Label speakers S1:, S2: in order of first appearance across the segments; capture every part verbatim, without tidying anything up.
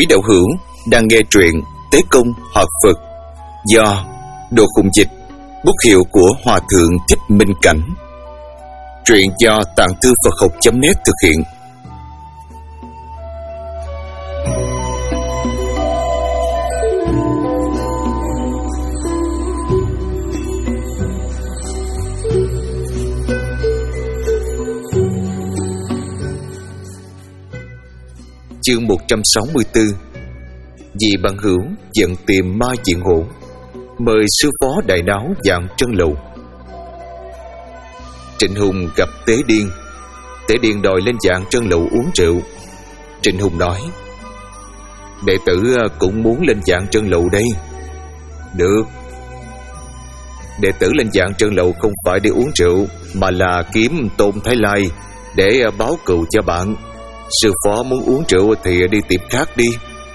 S1: Quý đạo hữu đang nghe truyện Tế Công Hợp Phật do Đồ Khùng Dịch, bút hiệu của Hòa Thượng Thích Minh Cảnh. Truyện do Tạng Thư Phật Học chấm net thực hiện. Chương một trăm sáu mươi tư. Vị bằng hữu giận tìm ma diện hổ, mời sư phó đại náo dạng Trân Lầu. Trịnh Hùng gặp Tế Điên. Tế Điên đòi lên dạng Trân Lầu uống rượu. Trịnh Hùng nói: đệ tử cũng muốn lên dạng Trân Lầu đây. Được. Đệ tử lên dạng Trân Lầu không phải để uống rượu, mà là kiếm Tôn Thái Lai để báo cừu cho bạn. Sư phó muốn uống rượu thì đi tiệm khác đi.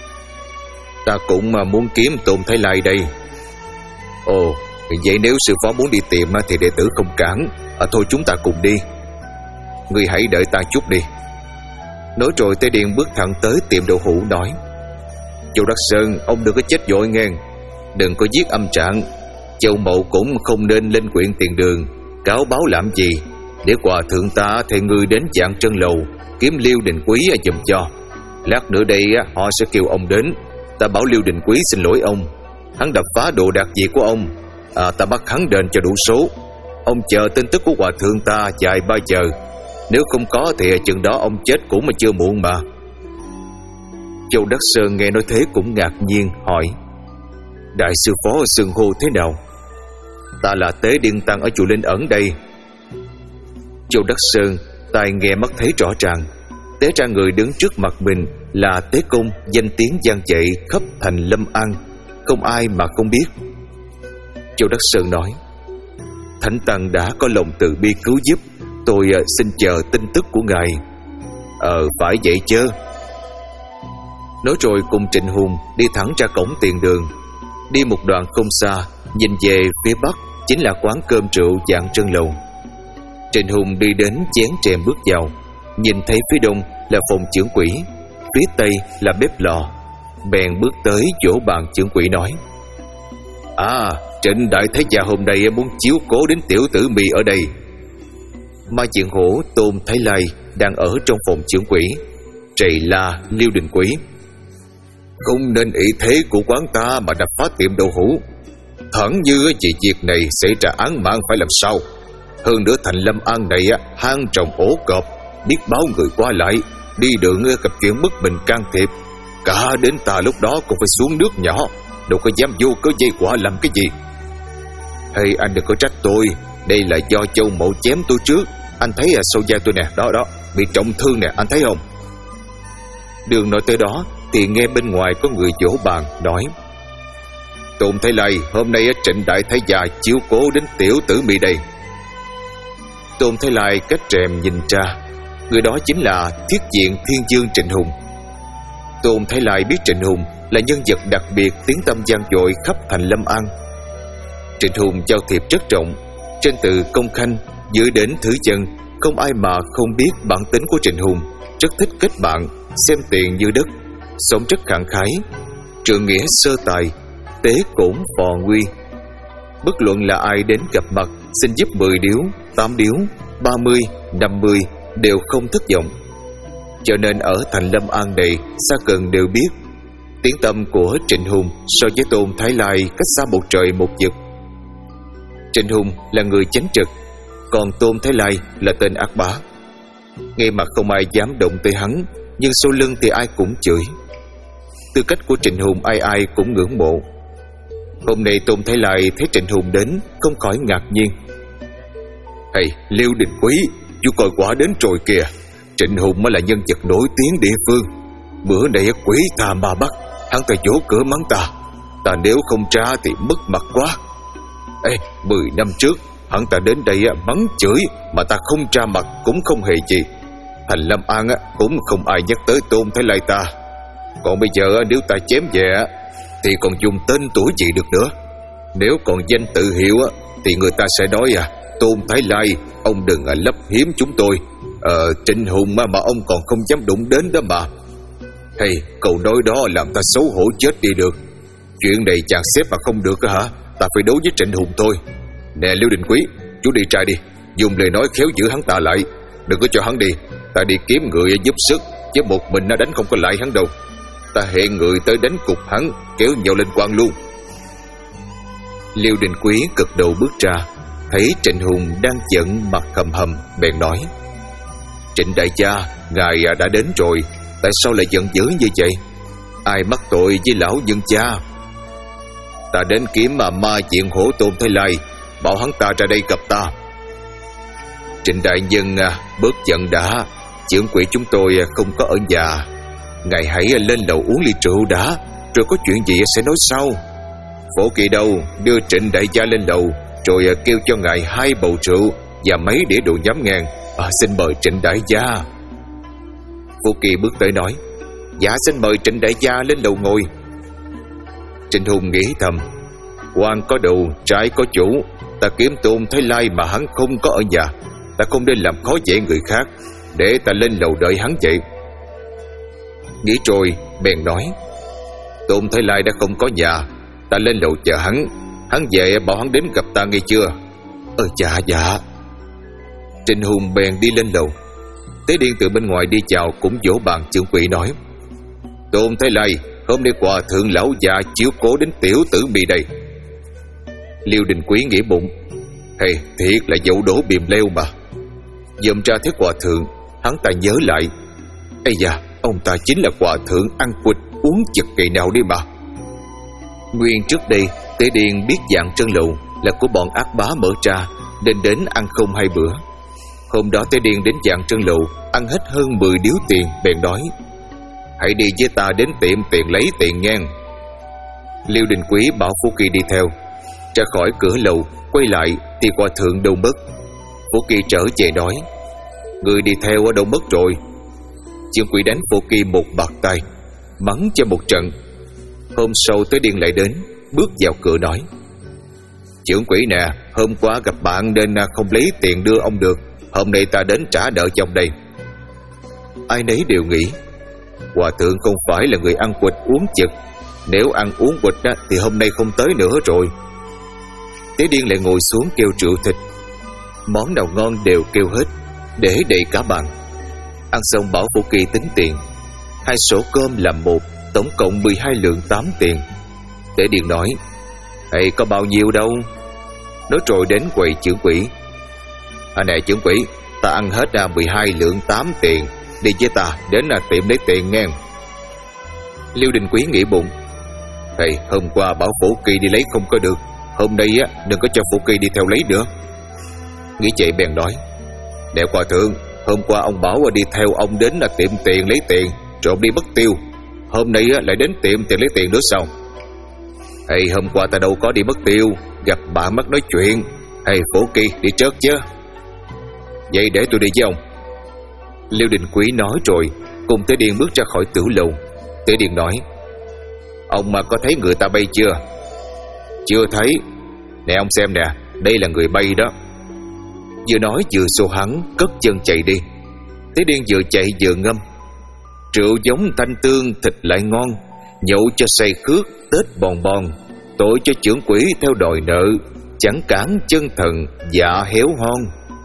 S1: Ta cũng muốn kiếm Tôn Thái Lai đây. Ồ, vậy nếu sư phó muốn đi tìm thì đệ tử không cản. À, thôi chúng ta cùng đi. Ngươi hãy đợi ta chút đi. Nói rồi Tế Điên bước thẳng tới tiệm đậu hũ nói: Châu Đắc Sơn, ông đừng có chết vội nghe. Đừng có giết âm trạng. Châu Mậu cũng không nên lên quyện tiền đường cáo báo làm gì. Để hòa thượng ta thì ngươi đến dạng Trân Lầu kiếm Liêu Đình Quý giùm cho. Lát nữa đây họ sẽ kêu ông đến. Ta bảo Liêu Đình Quý xin lỗi ông. Hắn đập phá đồ đạc gì của ông, à, ta bắt hắn đền cho đủ số. Ông chờ tin tức của hòa thượng ta dài ba giờ. Nếu không có thì chừng đó ông chết cũng mà chưa muộn mà. Châu Đắc Sơn nghe nói thế cũng ngạc nhiên hỏi: đại sư phó xưng hô thế nào? Ta là Tế Điên Tăng ở chùa Linh Ẩn đây. Châu Đắc Sơn tai nghe mắt thấy rõ ràng. Té ra người đứng trước mặt mình là Tế Công, danh tiếng vang dội khắp thành Lâm An, không ai mà không biết. Châu Đắc Sơn nói: Thánh Tăng đã có lòng từ bi cứu giúp, tôi xin chờ tin tức của ngài. Ờ phải vậy chứ. Nói rồi cùng Trịnh Hùng đi thẳng ra cổng tiền đường. Đi một đoạn không xa, nhìn về phía bắc chính là quán cơm rượu dạng Trân Lầu. Trịnh Hùng đi đến chén rèm bước vào, nhìn thấy phía đông là phòng chưởng quỷ, phía tây là bếp lò. Bèn bước tới chỗ bàn chưởng quỷ nói: À, Trịnh đại thái gia hôm nay muốn chiếu cố đến tiểu tử mì ở đây. Ma diện hổ Tôn Thái Lai đang ở trong phòng chưởng quỷ, trầy la Liêu Đình Quý: Không nên ý thế của quán ta mà đập phá tiệm đậu hũ. Thẳng như chỉ việc này xảy ra án mạng phải làm sao? Hơn nữa thành Lâm An này hang trồng ổ cọp, biết báo người qua lại, đi đường gặp chuyện bất bình can thiệp. Cả đến ta lúc đó cũng phải xuống nước nhỏ, đâu có dám vô cớ dây quả làm cái gì. Hay anh đừng có trách tôi, đây là do Châu Mậu chém tôi trước. Anh thấy à, sau da tôi nè, đó đó, bị trọng thương nè, anh thấy không? Đường nói tới đó thì nghe bên ngoài có người vỗ bàn nói: Tôn Thái Lai, hôm nay Trịnh đại thái gia chiếu cố đến tiểu tử mì đây. Tôn Thái Lai cách rèm nhìn ra, người đó chính là Thiết Diện Thiên Dương Trịnh Hùng. Tôn Thái Lai biết Trịnh Hùng là nhân vật đặc biệt, tiếng tăm vang dội khắp thành Lâm An. Trịnh Hùng giao thiệp rất rộng, trên từ công khanh dưới đến thứ dân, không ai mà không biết bản tính của Trịnh Hùng. Rất thích kết bạn, xem tiền như đất, sống rất khẳng khái, trượng nghĩa sơ tài, tế cổn phò nguy. Bất luận là ai đến gặp mặt xin giúp mười điếu, tám điếu, ba mươi, năm mươi đều không thất vọng. Cho nên ở thành Lâm An này, xa gần đều biết tiếng tăm của Trịnh Hùng so với Tôn Thái Lai cách xa một trời một vực. Trịnh Hùng là người chánh trực, còn Tôn Thái Lai là tên ác bá. Nghe mà không ai dám động tới hắn, nhưng sau lưng thì ai cũng chửi. Tư cách của Trịnh Hùng ai ai cũng ngưỡng mộ. Hôm nay Tôn Thái Lai thấy Trịnh Hùng đến không khỏi ngạc nhiên: Hey, Liêu Đình Quý, chú coi quả đến rồi kìa. Trịnh Hùng mới là nhân vật nổi tiếng địa phương. Bữa nay quỷ tà ma bắt, hắn ta vỗ cửa mắng ta. Ta nếu không ra thì mất mặt quá. Ê, mười năm trước hắn ta đến đây mắng chửi mà ta không ra mặt cũng không hề gì. Thành Lâm An cũng không ai nhắc tới Tôn Thái Lai ta. Còn bây giờ nếu ta chém về thì còn dùng tên tuổi gì được nữa. Nếu còn danh tự hiệu thì người ta sẽ nói à, Tôn Thái Lai, ông đừng lấp hiếm chúng tôi. Ờ, Trịnh Hùng mà, mà ông còn không dám đụng đến đó mà. Hey, câu nói đó làm ta xấu hổ chết đi được. Chuyện này chàng xếp mà không được hả? Ta phải đấu với Trịnh Hùng thôi. Nè Liêu Đình Quý, chú đi trai đi, dùng lời nói khéo giữ hắn ta lại. Đừng có cho hắn đi. Ta đi kiếm người giúp sức, chứ một mình nó đánh không có lại hắn đâu. Ta hẹn người tới đánh cục hắn, kéo nhau lên quan luôn. Liêu Đình Quý gật đầu bước ra, thấy Trịnh Hùng đang giận mặt hầm hầm, bèn nói: Trịnh đại gia, ngài đã đến rồi, tại sao lại giận dữ như vậy? Ai mắc tội với lão nhân cha? Ta đến kiếm mà ma diện Hổ Tôn Thái Lai, bảo hắn ta ra đây gặp ta. Trịnh đại nhân à, bớt giận đã. Trưởng quỹ chúng tôi không có ở nhà. Ngài hãy lên lầu uống ly rượu đã, rồi có chuyện gì sẽ nói sau. Phổ Kỳ đâu, đưa Trịnh đại gia lên lầu, rồi kêu cho ngài hai bầu rượu và mấy đĩa đồ nhắm ngang. À, xin mời Trịnh đại gia. Phổ Kỳ bước tới nói: Dạ xin mời Trịnh đại gia lên lầu ngồi. Trịnh Hùng nghĩ thầm: quan có đầu, trái có chủ. Ta kiếm Tôn Thái Lai mà hắn không có ở nhà, ta không nên làm khó dễ người khác, để ta lên lầu đợi hắn vậy. Nghĩ rồi bèn nói: Tôn Thái Lai đã không có nhà, ta lên lầu chờ hắn. Hắn về bảo hắn đến gặp ta nghe chưa? Ờ dạ dạ. Trịnh Hùng bèn đi lên lầu. Tế Điên từ bên ngoài đi chào, cũng vỗ bàn trưởng quỹ nói: Tôn Thái Lai, hôm nay hòa thượng lão già chiếu cố đến tiểu tử bị đây. Liêu Đình Quý nghĩ bụng: Hey, thiệt là dậu đổ bìm leo mà. Dòm ra thấy hòa thượng, hắn ta nhớ lại: Ây da, ông ta chính là hòa thượng ăn quỵt uống chực ngày nào đi mà. Nguyên trước đây Tế Điên biết dạng trân lầu là của bọn ác bá mở ra, nên đến ăn không hai bữa. Hôm đó Tế Điên đến dạng trân lầu, ăn hết hơn mười điếu tiền, bèn nói: Hãy đi với ta đến tiệm tiền lấy tiền ngang. Liêu Đình Quý bảo Phú Kỳ đi theo. Ra khỏi cửa lầu, quay lại thì hòa thượng đâu mất. Phú Kỳ trở về nói: Người đi theo ở đâu mất rồi? Trưởng quỹ đánh Phú Kỳ một bạt tay, mắng cho một trận. Hôm sau Tế Điên lại đến, bước vào cửa nói: Trưởng quỹ nè, hôm qua gặp bạn nên không lấy tiền đưa ông được. Hôm nay ta đến trả nợ cho ông đây. Ai nấy đều nghĩ hòa thượng không phải là người ăn quỵt uống chực. Nếu ăn uống quỵt thì hôm nay không tới nữa rồi. Tế Điên lại ngồi xuống kêu rượu thịt. Món nào ngon đều kêu hết, để đầy cả bàn. Ăn xong bảo Phú Kỳ tính tiền. Hai sổ cơm làm một, tổng cộng mười hai lượng tám tiền. Tế Điên nói: Ê, có bao nhiêu đâu? Nói rồi đến quầy trưởng quỹ: À nè trưởng quỹ, ta ăn hết ra mười hai lượng tám tiền. Đi với ta đến là tiệm lấy tiền ngang. Liêu Đình Quý nghĩ bụng: Ê, hôm qua bảo Phổ Kỳ đi lấy không có được, hôm nay á đừng có cho Phổ Kỳ đi theo lấy nữa. Nghĩ vậy bèn nói: Nè hòa thượng, hôm qua ông bảo đi theo ông đến là tiệm tiền lấy tiền, rồi ông đi mất tiêu. Hôm nay á lại đến tiệm tiền lấy tiền nữa sao? Ê, hôm qua ta đâu có đi mất tiêu, gặp bạn mất nói chuyện. Ê, Phổ Kỳ đi trước chứ. Vậy để tôi đi với ông. Liêu Đình Quý nói rồi cùng Tế Điên bước ra khỏi tử lầu. Tế Điên nói: Ông mà có thấy người ta bay chưa? Chưa thấy. Nè ông xem nè, đây là người bay đó. Vừa nói vừa xô hắn, cất chân chạy đi. Tế Điên vừa chạy vừa ngâm: Rượu giống thanh tương, thịt lại ngon, nhậu cho say khước, Tết bòn bòn. Tội cho trưởng quỹ theo đòi nợ, chẳng cản chân thần, dạ héo hon.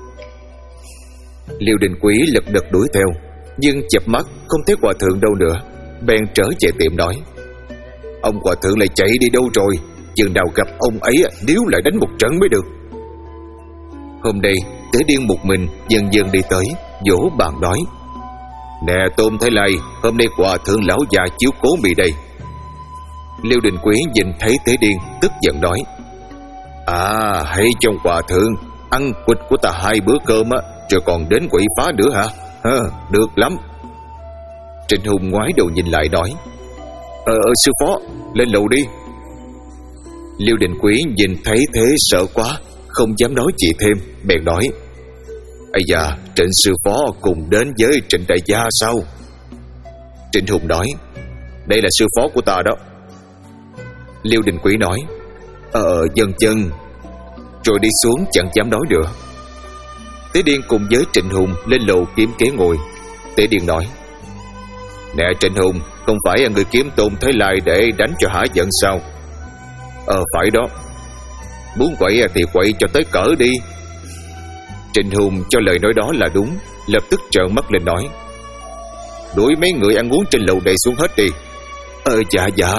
S1: Liêu Đình Quý lật đật đuổi theo, nhưng chập mắt không thấy hòa thượng đâu nữa, bèn trở về tiệm nói: Ông hòa thượng lại chạy đi đâu rồi? Chừng nào gặp ông ấy nếu lại đánh một trận mới được. Hôm nay Tế Điên một mình dần dần đi tới, vỗ bàn nói: Nè Tôn Thái Lai, hôm nay hòa thượng lão già chiếu cố mì đây. Liêu Đình Quý nhìn thấy Tế Điên, tức giận nói: À, hay trong hòa thượng ăn quỵt của ta hai bữa cơm á, rồi còn đến quậy phá nữa hả? Ha, được lắm. Trịnh Hùng ngoái đầu nhìn lại nói: Ờ, sư phó, lên lầu đi. Liêu Đình Quý nhìn thấy thế sợ quá, không dám nói gì thêm, bèn nói: Ây da, Trịnh sư phó cùng đến với Trịnh đại gia sao? Trịnh Hùng nói: Đây là sư phó của ta đó. Liêu Đình Quý nói: Ờ, dân chân. Rồi đi xuống chẳng dám nói nữa. Tế Điên cùng với Trịnh Hùng lên lầu kiếm kế ngồi. Tế Điên nói: Nè Trịnh Hùng, Không phải người kiếm Tôn Thế Lai để đánh cho hả giận sao? Ờ phải đó. Muốn quậy thì quậy cho tới cỡ đi. Trịnh Hùng cho lời nói đó là đúng, lập tức trợn mắt lên nói: đuổi mấy người ăn uống trên lầu này xuống hết đi. Ờ dạ dạ.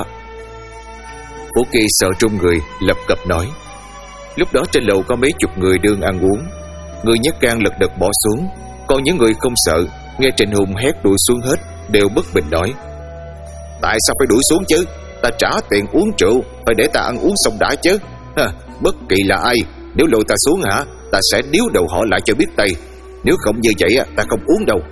S1: Phú Kỳ sợ trung người, lập cập nói. Lúc đó trên lầu có mấy chục người đương ăn uống. Người nhát gan lật đật bỏ xuống, còn những người không sợ nghe Trịnh Hùng hét đuổi xuống hết đều bất bình nói: tại sao phải đuổi xuống chứ? Ta trả tiền uống rượu, phải để ta ăn uống xong đã chứ. Ha, bất kỳ là ai, nếu lôi ta xuống hả, ta sẽ điếu đầu họ lại cho biết tay. Nếu không như vậy ta không uống đâu.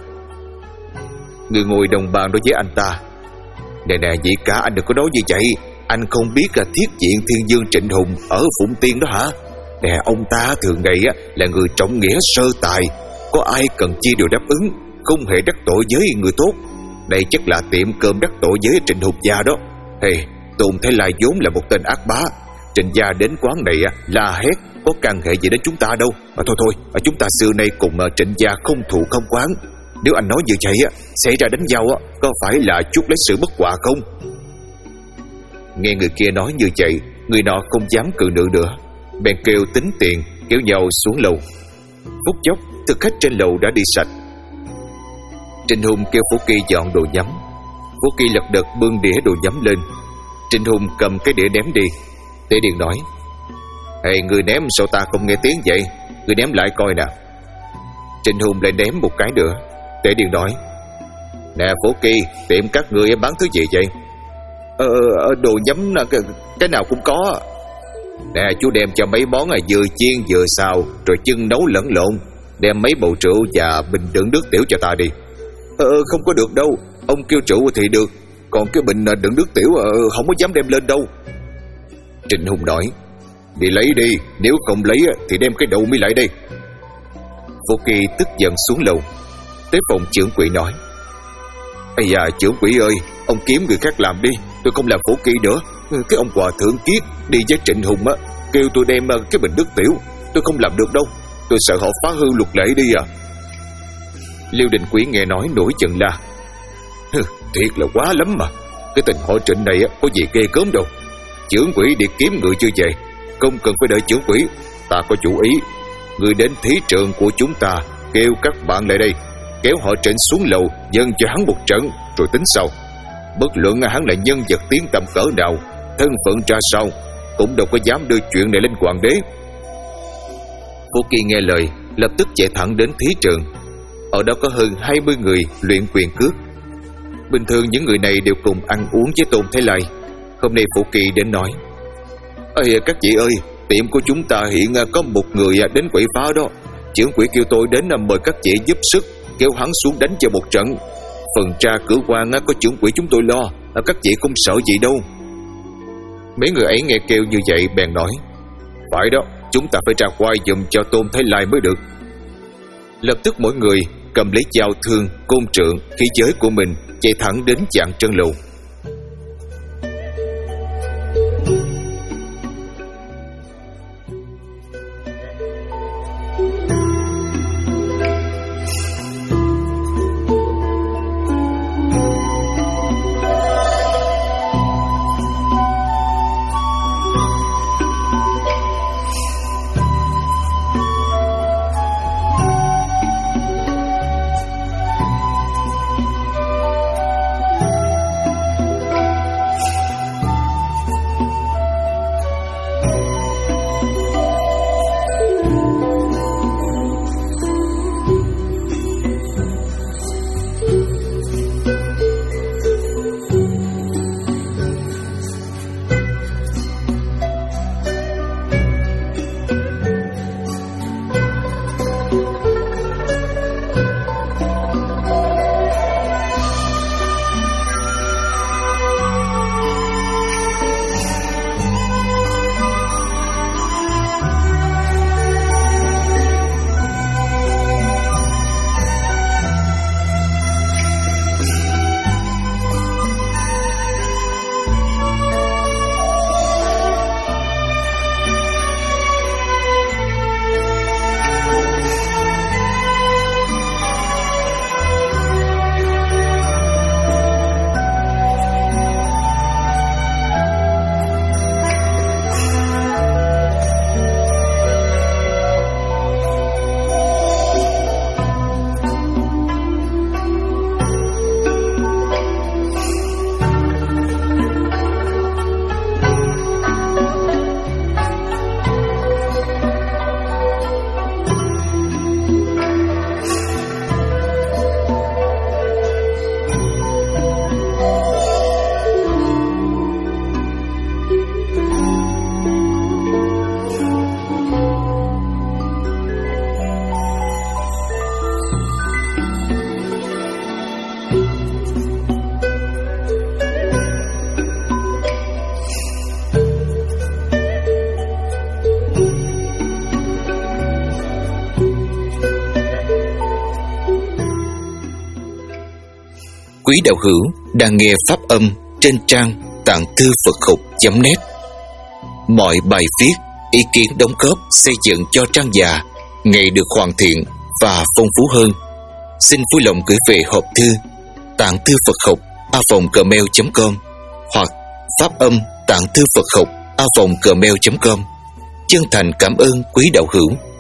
S1: Người ngồi đồng bàn đối với anh ta: nè nè vậy cả anh đừng có nói như vậy. Anh không biết là thiết diện thiên dương Trịnh Hùng ở Phụng Tiên đó hả? Nè, ông ta thường ngày là người trọng nghĩa sơ tài, có ai cần chi đều đáp ứng, không hề đắc tội với người tốt. Đây chắc là tiệm cơm đắc tội với Trịnh Hùng gia đó. Hey, Tôn Thế Lai vốn là một tên ác bá. Trịnh gia đến quán này la hét, có can hệ gì đến chúng ta đâu. Mà thôi thôi, chúng ta xưa nay cùng Trịnh gia không thù không oán. Nếu anh nói như vậy xảy ra đánh nhau có phải là chuốc lấy sự bất hòa không? Nghe người kia nói như vậy, người nọ không dám cự nữ nữa, bèn kêu tính tiền, kéo nhau xuống lầu. Phút chốc thực khách trên lầu đã đi sạch. Trịnh Hùng kêu Phú Kỳ dọn đồ nhắm. Phú Kỳ lật đật bưng đĩa đồ nhắm lên. Trịnh Hùng cầm cái đĩa ném đi. Tế Điền nói: hey, người ném sao ta không nghe tiếng vậy? Người ném lại coi nè. Trịnh Hùng lại ném một cái nữa. Tế Điền nói: nè Phú Kỳ, tiệm các người bán thứ gì vậy? Ờ, đồ nhắm cái, cái nào cũng có. Nè chú đem cho mấy món là vừa chiên vừa xào, rồi chân nấu lẫn lộn. Đem mấy bầu rượu và bình đựng nước tiểu cho ta đi. Ờ không có được đâu. Ông kêu rượu thì được, còn cái bình đựng nước tiểu không có dám đem lên đâu. Trịnh Hùng nói: đi lấy đi, nếu không lấy thì đem cái đầu mi lại đây. Phú Kỳ tức giận xuống lầu. Tới phòng trưởng quỹ nói: ây da trưởng quỹ ơi, ông kiếm người khác làm đi, tôi không làm Phú Kỳ nữa. Cái ông hòa thượng Kiết đi với Trịnh Hùng á, kêu tôi đem cái bình nước tiểu, tôi không làm được đâu. Tôi sợ họ phá hư luật lệ đi à. Liêu Đình Quý nghe nói nổi giận la: thiệt là quá lắm mà. Cái tình họ Trịnh này có gì ghê gớm đâu. Trưởng quỹ đi kiếm người chưa về, không cần phải đợi trưởng quỹ. Ta có chủ ý, người đến thí trường của chúng ta, kêu các bạn lại đây, kéo họ Trịnh xuống lầu, dâng cho hắn một trận, rồi tính sau. Bất luận hắn là nhân vật tiếng tăm cỡ nào, thân phận ra sao, cũng đâu có dám đưa chuyện này lên hoàng đế. Phú Kỳ nghe lời, lập tức chạy thẳng đến thí trường. Ở đó có hơn hai mươi người luyện quyền cước. Bình thường những người này đều cùng ăn uống với Tôn Thế Lai. Hôm nay Phú Kỳ đến nói: ơi các chị ơi, tiệm của chúng ta hiện có một người đến quậy phá đó. Trưởng quỹ kêu tôi đến mời các chị giúp sức, kéo hắn xuống đánh cho một trận. Phần tra cửa quan có trưởng quỹ chúng tôi lo, các chị không sợ gì đâu. Mấy người ấy nghe kêu như vậy bèn nói: phải đó, chúng ta phải ra khoai giùm cho Tôn Thế Lai mới được. Lập tức mỗi người cầm lấy dao thương, côn trượng, khí giới của mình, chạy thẳng đến Dạng Trân Lầu. quý đạo hữu đang nghe pháp âm trên trang tạng thư Phật học chấm net. Mọi bài viết, ý kiến đóng góp xây dựng cho trang già ngày được hoàn thiện và phong phú hơn. Xin vui lòng gửi về hộp thư tạng thư Phật học a vòng gmail chấm com hoặc pháp âm tạng thư Phật học a vòng gmail chấm com. Chân thành cảm ơn quý đạo hữu.